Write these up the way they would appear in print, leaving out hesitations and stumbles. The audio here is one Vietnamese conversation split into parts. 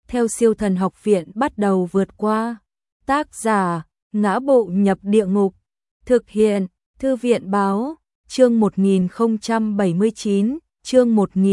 theo siêu thần học viện bắt đầu vượt qua. Tác giả, Ngã Bộ Nhập Địa Ngục. Thực hiện, Thư viện báo, chương 1079, chương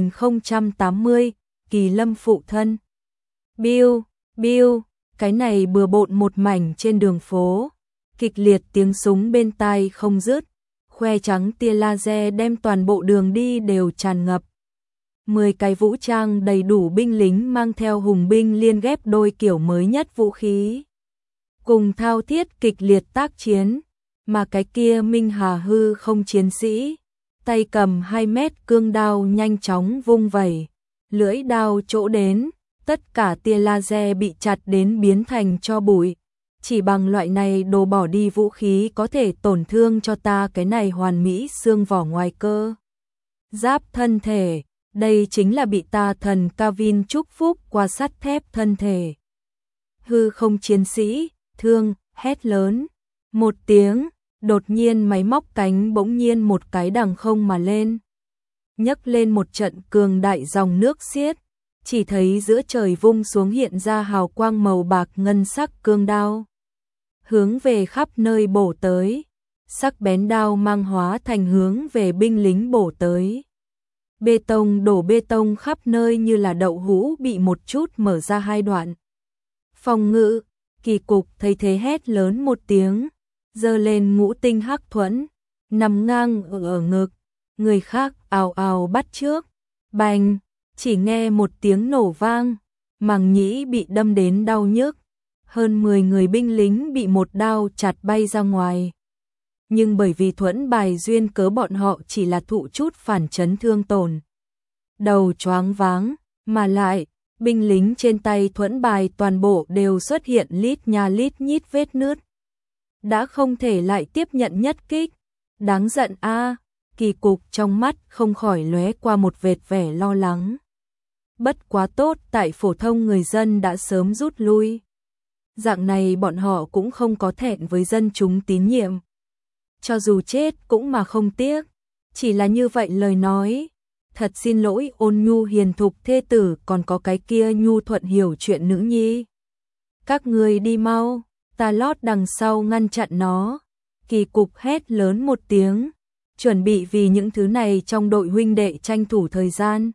1080, Kỳ Lâm phụ thân. Biu, biu, cái này bừa bộn một mảnh trên đường phố, kịch liệt tiếng súng bên tai không dứt, khoe trắng tia laser đem toàn bộ đường đi đều tràn ngập. 10 cái vũ trang đầy đủ binh lính mang theo hùng binh liên ghép đôi kiểu mới nhất vũ khí, cùng thao thiết kịch liệt tác chiến, mà cái kia Minh Hà hư không chiến sĩ, tay cầm 2 mét cương đao nhanh chóng vung vẩy, lưỡi đao chỗ đến, tất cả tia laser bị chặt đến biến thành tro bụi. Chỉ bằng loại này đồ bỏ đi vũ khí có thể tổn thương cho ta cái này hoàn mỹ xương vỏ ngoài cơ giáp thân thể, đây chính là bị ta thần Kavin chúc phúc qua sắt thép thân thể. Hư không chiến sĩ, thương, hét lớn. Một tiếng, đột nhiên máy móc cánh bỗng nhiên một cái đằng không mà lên. Nhấc lên một trận cường đại dòng nước xiết, chỉ thấy giữa trời vung xuống hiện ra hào quang màu bạc ngân sắc cương đao. Hướng về khắp nơi bổ tới, sắc bén đao mang hóa thành hướng về binh lính bổ tới. Bê tông đổ bê tông khắp nơi như là đậu hũ bị một chút mở ra hai đoạn. Phòng ngự, Kỳ Cục thấy thế hét lớn một tiếng, giơ lên ngũ tinh hắc thuẫn, nằm ngang ở ngực, người khác ào ào bắt trước. Bành, chỉ nghe một tiếng nổ vang, màng nhĩ bị đâm đến đau nhức, hơn 10 người binh lính bị một đao chặt bay ra ngoài. Nhưng bởi vì thuẫn bài duyên cớ bọn họ chỉ là thụ chút phản chấn thương tổn. Đầu choáng váng, mà lại, binh lính trên tay thuẫn bài toàn bộ đều xuất hiện lít nha lít nhít vết nứt. Đã không thể lại tiếp nhận nhất kích. Đáng giận a, Kỳ Cục trong mắt không khỏi lóe qua một vệt vẻ lo lắng. Bất quá tốt tại phổ thông người dân đã sớm rút lui. Dạng này bọn họ cũng không có thẹn với dân chúng tín nhiệm. Cho dù chết cũng mà không tiếc. Chỉ là như vậy lời nói. Thật xin lỗi ôn nhu hiền thục thê tử còn có cái kia nhu thuận hiểu chuyện nữ nhi. Các người đi mau, ta lót đằng sau ngăn chặn nó. Kỳ Cục hét lớn một tiếng, chuẩn bị vì những thứ này trong đội huynh đệ tranh thủ thời gian.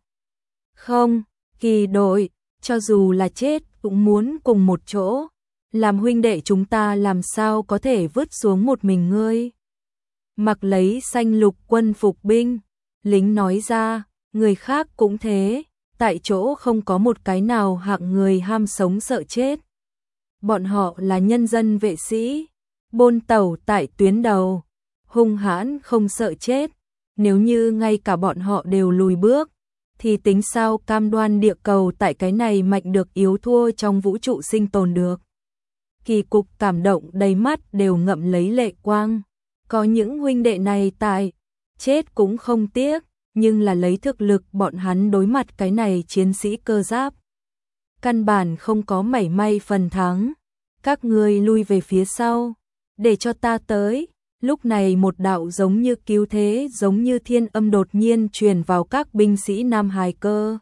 Không, Kỳ đội, cho dù là chết cũng muốn cùng một chỗ. Làm huynh đệ chúng ta làm sao có thể vứt xuống một mình ngươi. Mặc lấy xanh lục quân phục binh, lính nói ra, người khác cũng thế, tại chỗ không có một cái nào hạng người ham sống sợ chết. Bọn họ là nhân dân vệ sĩ, bôn tẩu tại tuyến đầu, hung hãn không sợ chết. Nếu như ngay cả bọn họ đều lùi bước, thì tính sao cam đoan địa cầu tại cái này mạnh được yếu thua trong vũ trụ sinh tồn được. Kỳ Cục cảm động đầy mắt đều ngậm lấy lệ quang. Có những huynh đệ này tại, chết cũng không tiếc, nhưng là lấy thực lực bọn hắn đối mặt cái này chiến sĩ cơ giáp. Căn bản không có mảy may phần thắng. Các ngươi lui về phía sau, để cho ta tới. Lúc này một đạo giống như cứu thế, giống như thiên âm đột nhiên truyền vào các binh sĩ Nam Hải cơ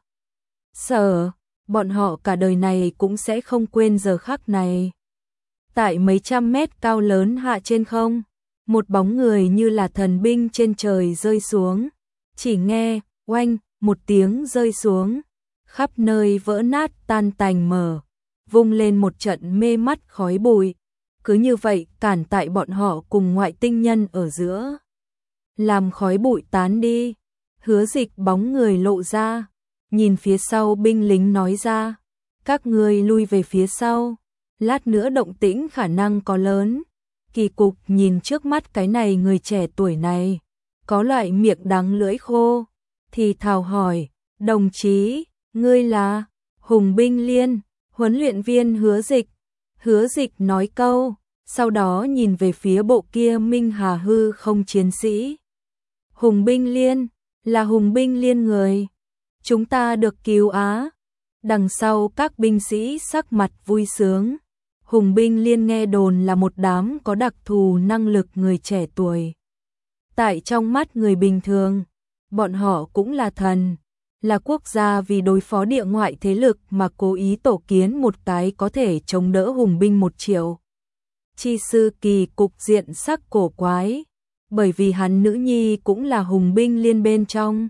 sở, bọn họ cả đời này cũng sẽ không quên giờ khắc này. Tại mấy trăm mét cao lớn hạ trên không, một bóng người như là thần binh trên trời rơi xuống, chỉ nghe oanh một tiếng rơi xuống, khắp nơi vỡ nát tan tành mở, vung lên một trận mê mắt khói bụi. Cứ như vậy cản tại bọn họ cùng ngoại tinh nhân ở giữa. Làm khói bụi tán đi, Hứa Dịch bóng người lộ ra, nhìn phía sau binh lính nói ra, các ngươi lui về phía sau, lát nữa động tĩnh khả năng có lớn. Kỳ Cục nhìn trước mắt cái này người trẻ tuổi này, có loại miệng đắng lưỡi khô, thì thào hỏi, đồng chí, ngươi là Hùng Binh Liên, huấn luyện viên Hứa Dịch. Hứa Dịch nói câu, sau đó nhìn về phía bộ kia Minh Hà hư không chiến sĩ. Hùng Binh Liên, là Hùng Binh Liên người. Chúng ta được cứu á. Đằng sau các binh sĩ sắc mặt vui sướng. Hùng Binh Liên nghe đồn là một đám có đặc thù năng lực người trẻ tuổi. Tại trong mắt người bình thường, bọn họ cũng là thần. là quốc gia vì đối phó địa ngoại thế lực mà cố ý tổ kiến một cái có thể chống đỡ hùng binh 1 triệu. Chi sư kỳ cục diện sắc cổ quái, bởi vì hắn nữ nhi cũng là hùng binh liên bên trong.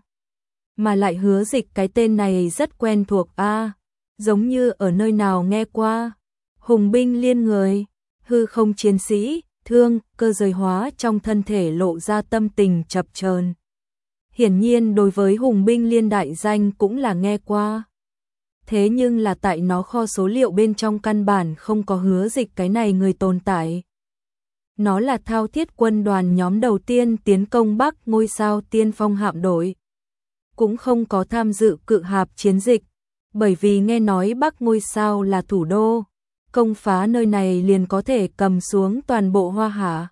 Mà lại Hứa Dịch cái tên này rất quen thuộc a, giống như ở nơi nào nghe qua. Hùng binh liên người, hư không chiến sĩ, thương, cơ giới hóa trong thân thể lộ ra tâm tình chập chờn. Hiển nhiên đối với hùng binh liên đại danh cũng là nghe qua. Thế nhưng là tại nó kho số liệu bên trong căn bản không có Hứa Dịch cái này người tồn tại. Nó là Thao Thiết quân đoàn nhóm đầu tiên tiến công Bắc Ngôi Sao Tiên Phong hạm đội. Cũng không có tham dự cự hạp chiến dịch, bởi vì nghe nói Bắc Ngôi Sao là thủ đô, công phá nơi này liền có thể cầm xuống toàn bộ Hoa Hạ.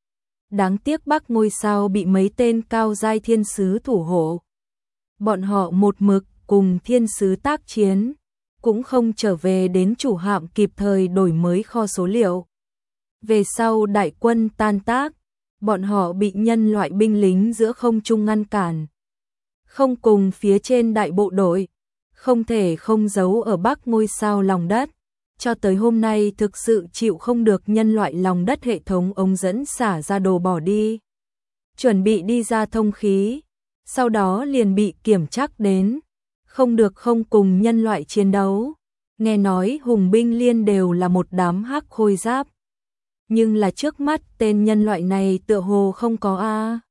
Đáng tiếc Bắc Ngôi Sao bị mấy tên cao giai thiên sứ thủ hộ. Bọn họ một mực cùng thiên sứ tác chiến, cũng không trở về đến chủ hạm kịp thời đổi mới kho số liệu. Về sau đại quân tan tác, bọn họ bị nhân loại binh lính giữa không trung ngăn cản. Không cùng phía trên đại bộ đội, không thể không giấu ở Bắc Ngôi Sao lòng đất. Cho tới hôm nay thực sự chịu không được nhân loại lòng đất hệ thống ống dẫn xả ra đồ bỏ đi. Chuẩn bị đi ra thông khí, sau đó liền bị kiểm trắc đến. Không được không cùng nhân loại chiến đấu. Nghe nói hùng binh liên đều là một đám hắc khôi giáp. Nhưng là trước mắt tên nhân loại này tựa hồ không có a.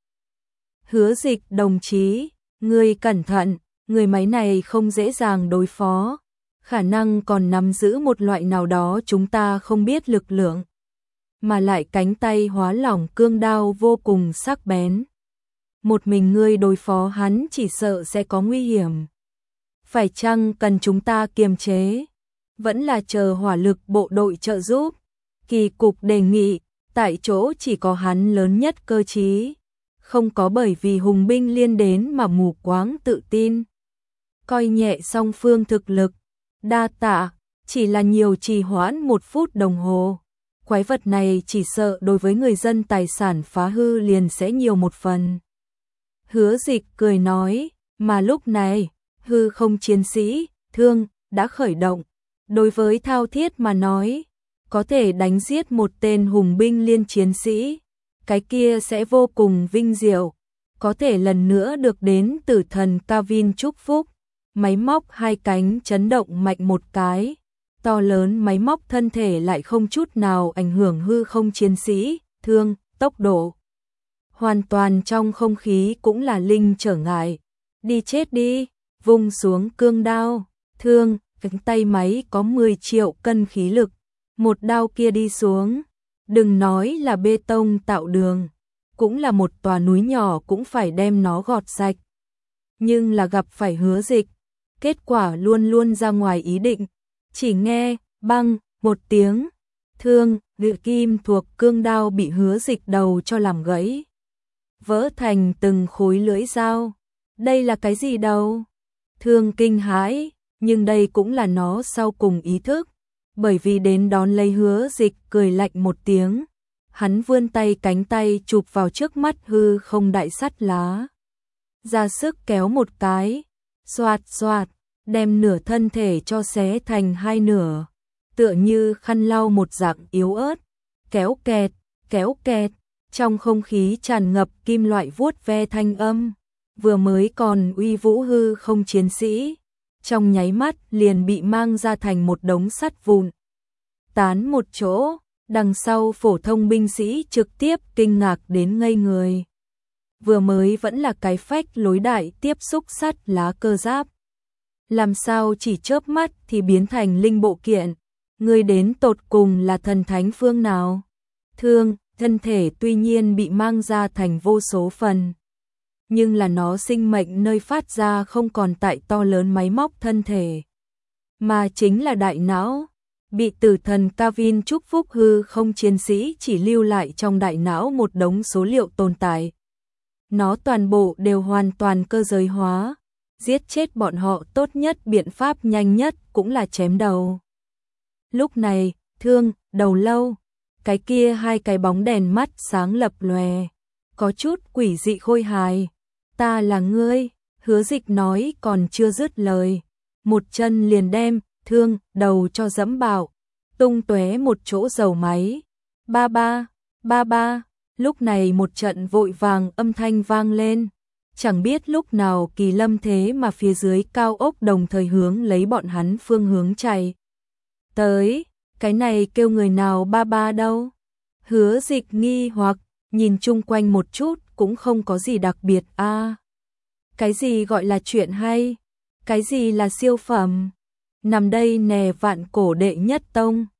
Hứa Dịch đồng chí, ngươi cẩn thận, người máy này không dễ dàng đối phó. Khả năng còn nắm giữ một loại nào đó chúng ta không biết lực lượng. Mà lại cánh tay hóa lỏng cương đao vô cùng sắc bén. Một mình ngươi đối phó hắn chỉ sợ sẽ có nguy hiểm. Phải chăng cần chúng ta kiềm chế? Vẫn là chờ hỏa lực bộ đội trợ giúp? Kỳ cục đề nghị, tại chỗ chỉ có hắn lớn nhất cơ trí. Không có bởi vì hùng binh liên đến mà mù quáng tự tin. Coi nhẹ song phương thực lực. Đa tạ, chỉ là nhiều trì hoãn 1 phút đồng hồ. Quái vật này chỉ sợ đối với người dân tài sản phá hư liền sẽ nhiều một phần. Hứa Dịch cười nói, mà lúc này, hư không chiến sĩ, thương, đã khởi động. Đối với Thao Thiết mà nói, có thể đánh giết một tên hùng binh liên chiến sĩ, cái kia sẽ vô cùng vinh diệu. Có thể lần nữa được đến tử thần Kavin chúc phúc. Máy móc 2 cánh chấn động mạnh một cái, to lớn máy móc thân thể lại không chút nào ảnh hưởng hư không chiến sĩ, thương, tốc độ. Hoàn toàn trong không khí cũng là linh trở ngại. Đi chết đi, vung xuống cương đao, thương, cánh tay máy có 10 triệu cân khí lực. Một đao kia đi xuống, đừng nói là bê tông tạo đường, cũng là một tòa núi nhỏ cũng phải đem nó gọt sạch. Nhưng là gặp phải Hứa Dịch, kết quả luôn luôn ra ngoài ý định. Chỉ nghe, băng, một tiếng, thương, lưỡi kim thuộc cương đao bị Hứa Dịch đầu cho làm gãy. Vỡ thành từng khối lưỡi dao. Đây là cái gì đâu? Thương kinh hãi, nhưng đây cũng là nó sau cùng ý thức. Bởi vì đến đón lấy Hứa Dịch cười lạnh một tiếng. Hắn vươn tay cánh tay chụp vào trước mắt hư không đại sắt lá. Ra sức kéo một cái, xoạt xoạt, đem nửa thân thể cho xé thành 2 nửa. Tựa như khăn lau một dạng yếu ớt, kéo kẹt, trong không khí tràn ngập kim loại vuốt ve thanh âm. Vừa mới còn uy vũ hư không chiến sĩ, trong nháy mắt liền bị mang ra thành một đống sắt vụn. Tán một chỗ, đằng sau phổ thông binh sĩ trực tiếp kinh ngạc đến ngây người. Vừa mới vẫn là cái phách lối đại tiếp xúc sắt lá cơ giáp. Làm sao chỉ chớp mắt thì biến thành linh bộ kiện, người đến tột cùng là thần thánh phương nào? Thương, thân thể tuy nhiên bị mang ra thành vô số phần. Nhưng là nó sinh mệnh nơi phát ra không còn tại to lớn máy móc thân thể, mà chính là đại não. Bị tử thần Kavin chúc phúc hư không chiến sĩ chỉ lưu lại trong đại não một đống số liệu tồn tại. Nó toàn bộ đều hoàn toàn cơ giới hóa. Giết chết bọn họ tốt nhất biện pháp nhanh nhất cũng là chém đầu. Lúc này, thương, đầu lâu, cái kia 2 cái bóng đèn mắt sáng lập lòe, có chút quỷ dị khôi hài. Ta là ngươi, Hứa Dịch nói còn chưa dứt lời, một chân liền đem thương đầu cho dẫm bạo, tung tóe một chỗ dầu máy. Ba ba, ba ba, lúc này một trận vội vàng âm thanh vang lên. Chẳng biết lúc nào Kỳ Lâm thế mà phía dưới cao ốc đồng thời hướng lấy bọn hắn phương hướng chạy tới, cái này kêu người nào ba ba đâu? Hứa Dịch nghi hoặc, nhìn chung quanh một chút cũng không có gì đặc biệt a. Cái gì gọi là chuyện hay? Cái gì là siêu phẩm? Nằm đây nè vạn cổ đệ nhất tông.